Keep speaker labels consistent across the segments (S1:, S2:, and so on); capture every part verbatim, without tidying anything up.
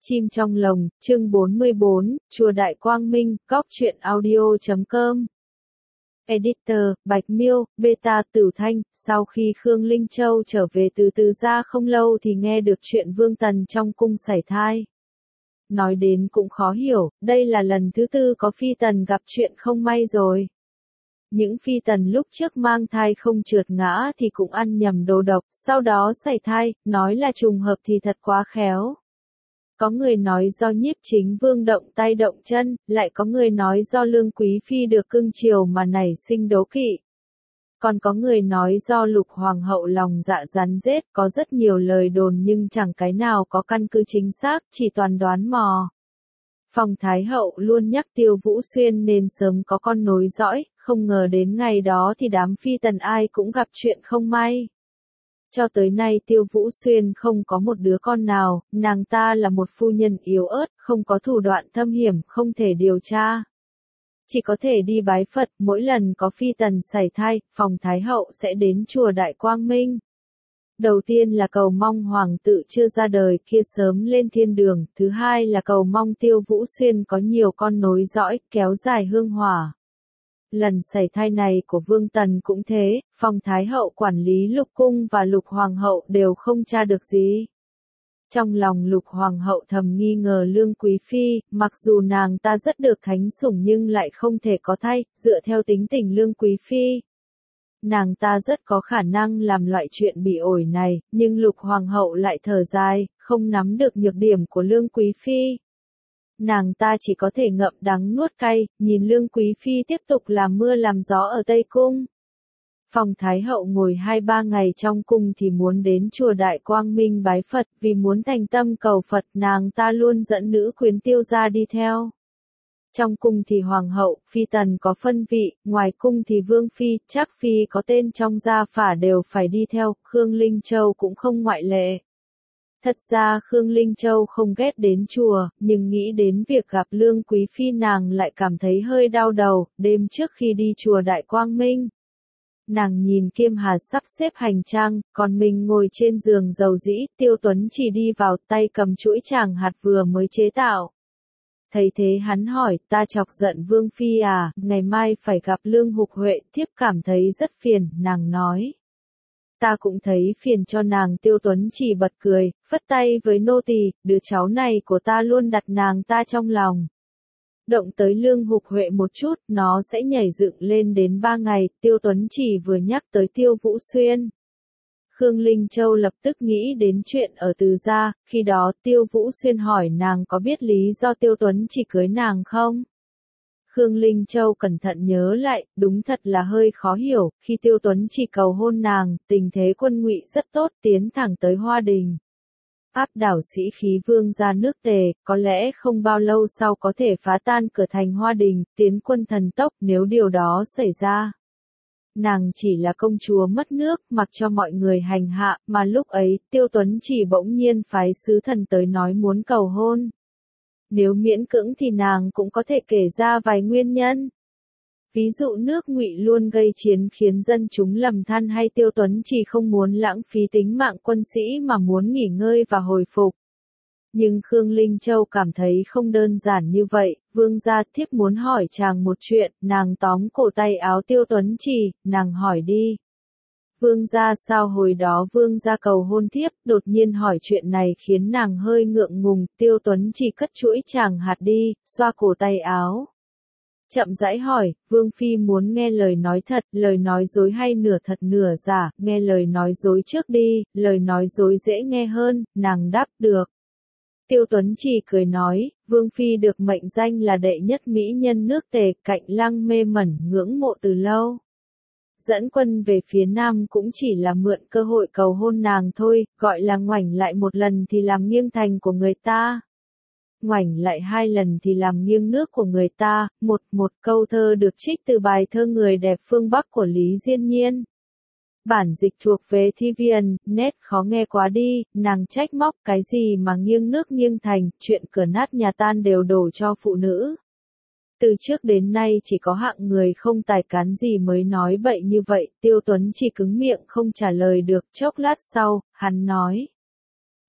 S1: Chim trong lồng, chương bốn mươi bốn, Chùa Đại Quang Minh, góc truyện audio chấm com. Editor, Bạch Miêu, Beta Tử Thanh. Sau khi Khương Linh Châu trở về từ Từ Gia không lâu thì nghe được chuyện Vương Tần trong cung sảy thai. Nói đến cũng khó hiểu, đây là lần thứ tư có phi tần gặp chuyện không may rồi. Những phi tần lúc trước mang thai không trượt ngã thì cũng ăn nhầm đồ độc, sau đó sảy thai, nói là trùng hợp thì thật quá khéo. Có người nói do Nhiếp Chính Vương động tay động chân, lại có người nói do Lương Quý Phi được cưng chiều mà nảy sinh đố kỵ. Còn có người nói do Lục Hoàng hậu lòng dạ rắn rết, có rất nhiều lời đồn nhưng chẳng cái nào có căn cứ chính xác, chỉ toàn đoán mò. Phong Thái hậu luôn nhắc Tiêu Vũ Xuyên nên sớm có con nối dõi, không ngờ đến ngày đó thì đám phi tần ai cũng gặp chuyện không may. Cho tới nay Tiêu Vũ Xuyên không có một đứa con nào, nàng ta là một phu nhân yếu ớt, không có thủ đoạn thâm hiểm, không thể điều tra. Chỉ có thể đi bái Phật, mỗi lần có phi tần sảy thai, Phong Thái hậu sẽ đến chùa Đại Quang Minh. Đầu tiên là cầu mong hoàng tự chưa ra đời kia sớm lên thiên đường, thứ hai là cầu mong Tiêu Vũ Xuyên có nhiều con nối dõi, kéo dài hương hỏa. Lần sảy thai này của Vương Tần cũng thế, Phong Thái hậu quản lý Lục cung và Lục Hoàng hậu đều không tra được gì. Trong lòng Lục Hoàng hậu thầm nghi ngờ Lương Quý Phi, mặc dù nàng ta rất được thánh sủng nhưng lại không thể có thai, dựa theo tính tình Lương Quý Phi. Nàng ta rất có khả năng làm loại chuyện bị ổi này, nhưng Lục Hoàng hậu lại thở dài, không nắm được nhược điểm của Lương Quý Phi. Nàng ta chỉ có thể ngậm đắng nuốt cay, nhìn Lương Quý Phi tiếp tục làm mưa làm gió ở Tây Cung. Phong Thái hậu ngồi hai ba ngày trong cung thì muốn đến chùa Đại Quang Minh bái Phật, vì muốn thành tâm cầu Phật nàng ta luôn dẫn nữ quyến Tiêu gia đi theo. Trong cung thì hoàng hậu, phi tần có phân vị, ngoài cung thì vương phi, Trác phi có tên trong gia phả đều phải đi theo, Khương Linh Châu cũng không ngoại lệ. Thật ra Khương Linh Châu không ghét đến chùa, nhưng nghĩ đến việc gặp Lương Quý Phi nàng lại cảm thấy hơi đau đầu, đêm trước khi đi chùa Đại Quang Minh. Nàng nhìn Kiêm Hà sắp xếp hành trang, còn mình ngồi trên giường dầu dĩ, Tiêu Tuấn chỉ đi vào tay cầm chuỗi tràng hạt vừa mới chế tạo. Thấy thế hắn hỏi, ta chọc giận Vương Phi à, ngày mai phải gặp Lương Hục Huệ, thiếp cảm thấy rất phiền, nàng nói. Ta cũng thấy phiền cho nàng. Tiêu Tuấn chỉ bật cười, phất tay với nô tỳ, đứa cháu này của ta luôn đặt nàng ta trong lòng. Động tới Lương Hục Huệ một chút, nó sẽ nhảy dựng lên đến ba ngày, Tiêu Tuấn chỉ vừa nhắc tới Tiêu Vũ Xuyên. Khương Linh Châu lập tức nghĩ đến chuyện ở Từ Gia, khi đó Tiêu Vũ Xuyên hỏi nàng có biết lý do Tiêu Tuấn chỉ cưới nàng không? Khương Linh Châu cẩn thận nhớ lại, đúng thật là hơi khó hiểu, khi Tiêu Tuấn chỉ cầu hôn nàng, tình thế quân ngụy rất tốt, tiến thẳng tới Hoa Đình. Áp đảo sĩ khí Vương gia nước Tề, có lẽ không bao lâu sau có thể phá tan cửa thành Hoa Đình, tiến quân thần tốc nếu điều đó xảy ra. Nàng chỉ là công chúa mất nước, mặc cho mọi người hành hạ, mà lúc ấy, Tiêu Tuấn chỉ bỗng nhiên phái sứ thần tới nói muốn cầu hôn. Nếu miễn cưỡng thì nàng cũng có thể kể ra vài nguyên nhân. Ví dụ nước Ngụy luôn gây chiến khiến dân chúng lầm than, hay Tiêu Tuấn chỉ không muốn lãng phí tính mạng quân sĩ mà muốn nghỉ ngơi và hồi phục. Nhưng Khương Linh Châu cảm thấy không đơn giản như vậy, vương gia, thiếp muốn hỏi chàng một chuyện, nàng tóm cổ tay áo Tiêu Tuấn chỉ, nàng hỏi đi. Vương gia, sao hồi đó vương gia cầu hôn thiếp, đột nhiên hỏi chuyện này khiến nàng hơi ngượng ngùng, Tiêu Tuấn chỉ cất chuỗi tràng hạt đi, xoa cổ tay áo. Chậm rãi hỏi, Vương Phi muốn nghe lời nói thật, lời nói dối hay nửa thật nửa giả, nghe lời nói dối trước đi, lời nói dối dễ nghe hơn, nàng đáp được. Tiêu Tuấn chỉ cười nói, Vương Phi được mệnh danh là đệ nhất mỹ nhân nước Tề, Cạnh Lăng mê mẩn ngưỡng mộ từ lâu. Dẫn quân về phía Nam cũng chỉ là mượn cơ hội cầu hôn nàng thôi, gọi là ngoảnh lại một lần thì làm nghiêng thành của người ta. Ngoảnh lại hai lần thì làm nghiêng nước của người ta, một một câu thơ được trích từ bài thơ Người đẹp phương Bắc của Lý Diên Nhiên. Bản dịch thuộc về Thi Viền, nét khó nghe quá đi, nàng trách móc cái gì mà nghiêng nước nghiêng thành, chuyện cửa nát nhà tan đều đổ cho phụ nữ. Từ trước đến nay chỉ có hạng người không tài cán gì mới nói bậy như vậy, Tiêu Tuấn chỉ cứng miệng không trả lời được, chốc lát sau, hắn nói.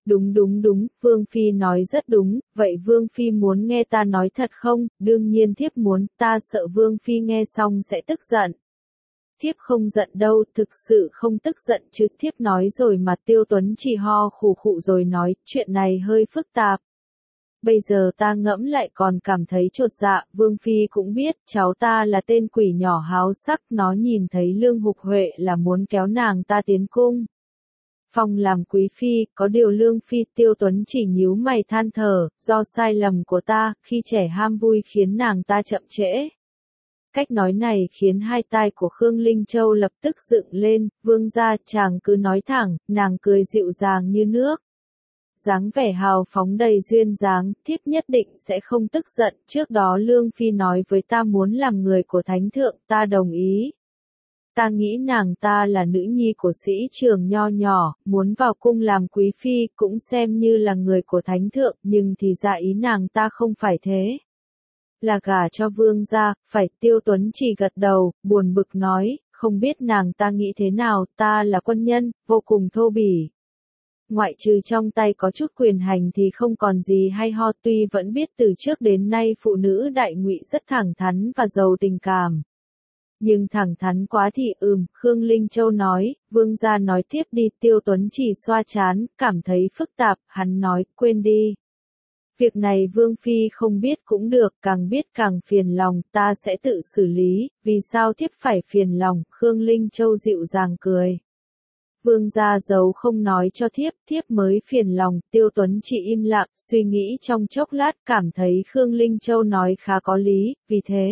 S1: Đúng đúng đúng, Vương Phi nói rất đúng, vậy Vương Phi muốn nghe ta nói thật không? Đương nhiên thiếp muốn, ta sợ Vương Phi nghe xong sẽ tức giận. Thiếp không giận đâu, thực sự không tức giận chứ, thiếp nói rồi mà. Tiêu Tuấn chỉ ho khủ khụ rồi nói, chuyện này hơi phức tạp. Bây giờ ta ngẫm lại còn cảm thấy chột dạ, Vương Phi cũng biết, cháu ta là tên quỷ nhỏ háo sắc, nó nhìn thấy Lương Hục Huệ là muốn kéo nàng ta tiến cung. Phong làm quý phi, có điều Lương Phi. Tiêu Tuấn chỉ nhíu mày than thở, do sai lầm của ta, khi trẻ ham vui khiến nàng ta chậm trễ. Cách nói này khiến hai tai của Khương Linh Châu lập tức dựng lên, vương gia, chàng cứ nói thẳng, nàng cười dịu dàng như nước. Dáng vẻ hào phóng đầy duyên dáng, thiếp nhất định sẽ không tức giận, trước đó Lương Phi nói với ta muốn làm người của Thánh Thượng, ta đồng ý. Ta nghĩ nàng ta là nữ nhi của sĩ trường nho nhỏ, muốn vào cung làm quý phi cũng xem như là người của Thánh Thượng, nhưng thì ra ý nàng ta không phải thế. Là gả cho vương gia, phải. Tiêu Tuấn chỉ gật đầu, buồn bực nói, không biết nàng ta nghĩ thế nào, ta là quân nhân, vô cùng thô bỉ. Ngoại trừ trong tay có chút quyền hành thì không còn gì hay ho, tuy vẫn biết từ trước đến nay phụ nữ Đại Ngụy rất thẳng thắn và giàu tình cảm. Nhưng thẳng thắn quá thì ừm, Khương Linh Châu nói, vương gia nói tiếp đi. Tiêu Tuấn chỉ xoa chán, cảm thấy phức tạp, hắn nói, quên đi. Việc này Vương Phi không biết cũng được, càng biết càng phiền lòng, ta sẽ tự xử lý, vì sao thiếp phải phiền lòng, Khương Linh Châu dịu dàng cười. Vương gia giấu không nói cho thiếp, thiếp mới phiền lòng. Tiêu Tuấn chỉ im lặng, suy nghĩ trong chốc lát, cảm thấy Khương Linh Châu nói khá có lý, vì thế.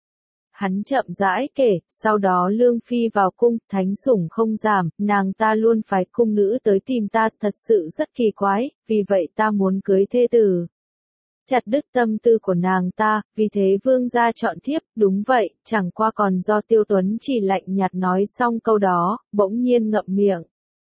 S1: Hắn chậm rãi kể, sau đó Lương Phi vào cung, thánh sủng không giảm, nàng ta luôn phái cung nữ tới tìm ta, thật sự rất kỳ quái, vì vậy ta muốn cưới thê tử. Chặt đứt tâm tư của nàng ta, vì thế vương gia chọn thiếp, đúng vậy, chẳng qua còn do Tiêu Tuấn chỉ lạnh nhạt nói xong câu đó, bỗng nhiên ngậm miệng.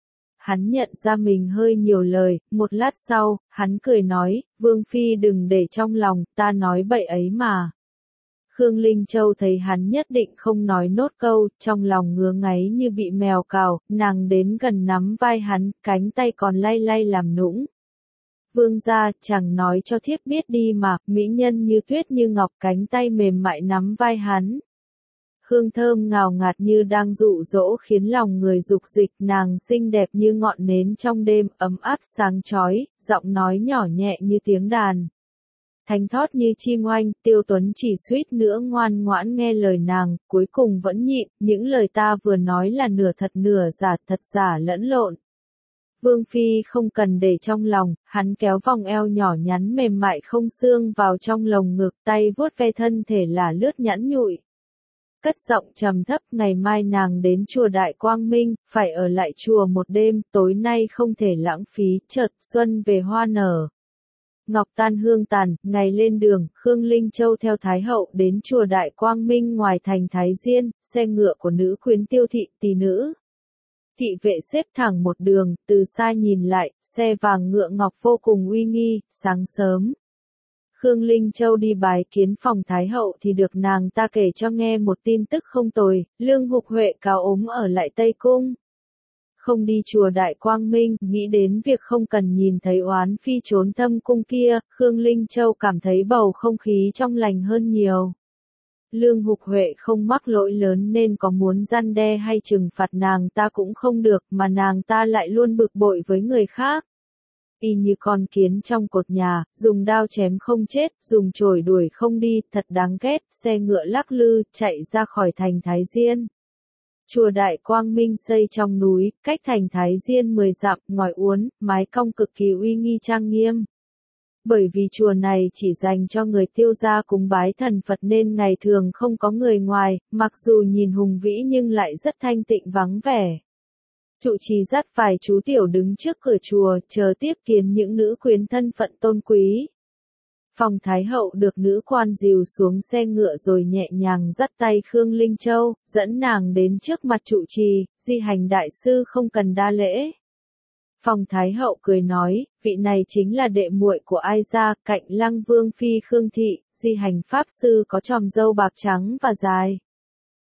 S1: Hắn nhận ra mình hơi nhiều lời, một lát sau, hắn cười nói, Vương Phi đừng để trong lòng, ta nói bậy ấy mà. Khương Linh Châu thấy hắn nhất định không nói nốt câu, trong lòng ngứa ngáy như bị mèo cào, nàng đến gần nắm vai hắn, cánh tay còn lay lay làm nũng. Vương gia, chẳng nói cho thiếp biết đi mà, mỹ nhân như tuyết như ngọc, cánh tay mềm mại nắm vai hắn. Hương thơm ngào ngạt như đang dụ dỗ khiến lòng người dục dịch, nàng xinh đẹp như ngọn nến trong đêm, ấm áp sáng chói, giọng nói nhỏ nhẹ như tiếng đàn. Thánh thót như chim oanh, Tiêu Tuấn chỉ suýt nữa ngoan ngoãn nghe lời nàng, cuối cùng vẫn nhịn, những lời ta vừa nói là nửa thật nửa giả, thật giả lẫn lộn. Vương Phi không cần để trong lòng, hắn kéo vòng eo nhỏ nhắn mềm mại không xương vào trong lồng ngực, tay vuốt ve thân thể là lướt nhẵn nhụi. Cất giọng trầm thấp, ngày mai nàng đến chùa Đại Quang Minh, phải ở lại chùa một đêm, tối nay không thể lãng phí, chợt xuân về hoa nở. Ngọc tan hương tàn, ngày lên đường, Khương Linh Châu theo Thái Hậu đến chùa Đại Quang Minh ngoài thành Thái Diên, xe ngựa của nữ quyến Tiêu thị, tỷ nữ. Thị vệ xếp thẳng một đường, từ xa nhìn lại, xe vàng ngựa ngọc vô cùng uy nghi, sáng sớm. Khương Linh Châu đi bái kiến phòng Thái Hậu thì được nàng ta kể cho nghe một tin tức không tồi, Lương Hục Huệ cáo ốm ở lại Tây Cung. Không đi chùa Đại Quang Minh, nghĩ đến việc không cần nhìn thấy oán phi trốn thâm cung kia, Khương Linh Châu cảm thấy bầu không khí trong lành hơn nhiều. Lương Hục Huệ không mắc lỗi lớn nên có muốn răn đe hay trừng phạt nàng ta cũng không được, mà nàng ta lại luôn bực bội với người khác. Y như con kiến trong cột nhà, dùng đao chém không chết, dùng chổi đuổi không đi, thật đáng ghét, xe ngựa lắc lư, chạy ra khỏi thành Thái Diên. Chùa Đại Quang Minh xây trong núi, cách thành Thái Diên mười dặm, ngói uốn, mái cong cực kỳ uy nghi trang nghiêm. Bởi vì chùa này chỉ dành cho người Tiêu gia cúng bái thần Phật nên ngày thường không có người ngoài, mặc dù nhìn hùng vĩ nhưng lại rất thanh tịnh vắng vẻ. Trụ trì dắt vài chú tiểu đứng trước cửa chùa, chờ tiếp kiến những nữ quyến thân phận tôn quý. Phòng Thái Hậu được nữ quan dìu xuống xe ngựa rồi nhẹ nhàng dắt tay Khương Linh Châu, dẫn nàng đến trước mặt trụ trì, di hành đại sư không cần đa lễ. Phòng Thái Hậu cười nói, vị này chính là đệ muội của Ai gia, cạnh Lăng Vương Phi Khương Thị, di hành pháp sư có tròm râu bạc trắng và dài.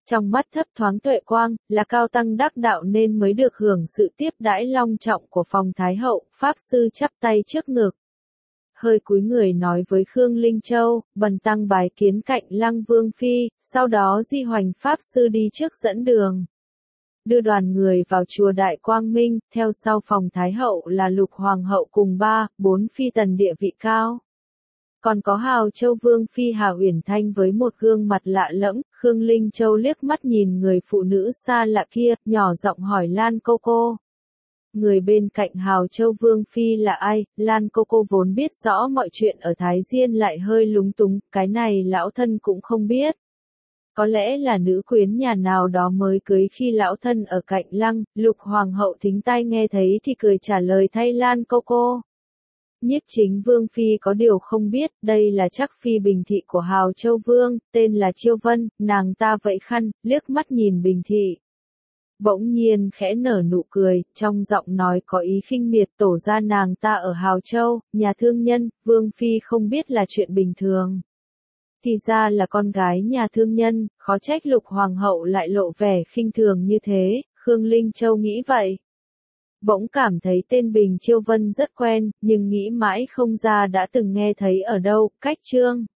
S1: Trong mắt thấp thoáng tuệ quang, là cao tăng đắc đạo nên mới được hưởng sự tiếp đãi long trọng của phòng Thái hậu, Pháp sư chắp tay trước ngực. Hơi cúi người nói với Khương Linh Châu, bần tăng bái kiến cạnh Lăng Vương Phi, sau đó di hoành Pháp sư đi trước dẫn đường. Đưa đoàn người vào chùa Đại Quang Minh, theo sau phòng Thái hậu là Lục Hoàng hậu cùng ba, bốn phi tần địa vị cao. Còn có Hào Châu Vương Phi Hà Uyển Thanh với một gương mặt lạ lẫm, Khương Linh Châu liếc mắt nhìn người phụ nữ xa lạ kia, nhỏ giọng hỏi Lan cô cô. Người bên cạnh Hào Châu Vương Phi là ai? Lan cô cô vốn biết rõ mọi chuyện ở Thái Diên lại hơi lúng túng, cái này lão thân cũng không biết. Có lẽ là nữ quyến nhà nào đó mới cưới khi lão thân ở cạnh Lăng, Lục Hoàng hậu thính tai nghe thấy thì cười trả lời thay Lan cô cô. Nhiếp Chính Vương Phi có điều không biết, đây là chắc Phi Bình Thị của Hào Châu Vương, tên là Chiêu Vân, nàng ta vẫy khăn, liếc mắt nhìn Bình Thị. Bỗng nhiên khẽ nở nụ cười, trong giọng nói có ý khinh miệt, tổ ra nàng ta ở Hào Châu, nhà thương nhân, Vương Phi không biết là chuyện bình thường. Thì ra là con gái nhà thương nhân, khó trách Lục Hoàng hậu lại lộ vẻ khinh thường như thế, Khương Linh Châu nghĩ vậy. Bỗng cảm thấy tên Bình Chiêu Vân rất quen, nhưng nghĩ mãi không ra đã từng nghe thấy ở đâu, cách chương.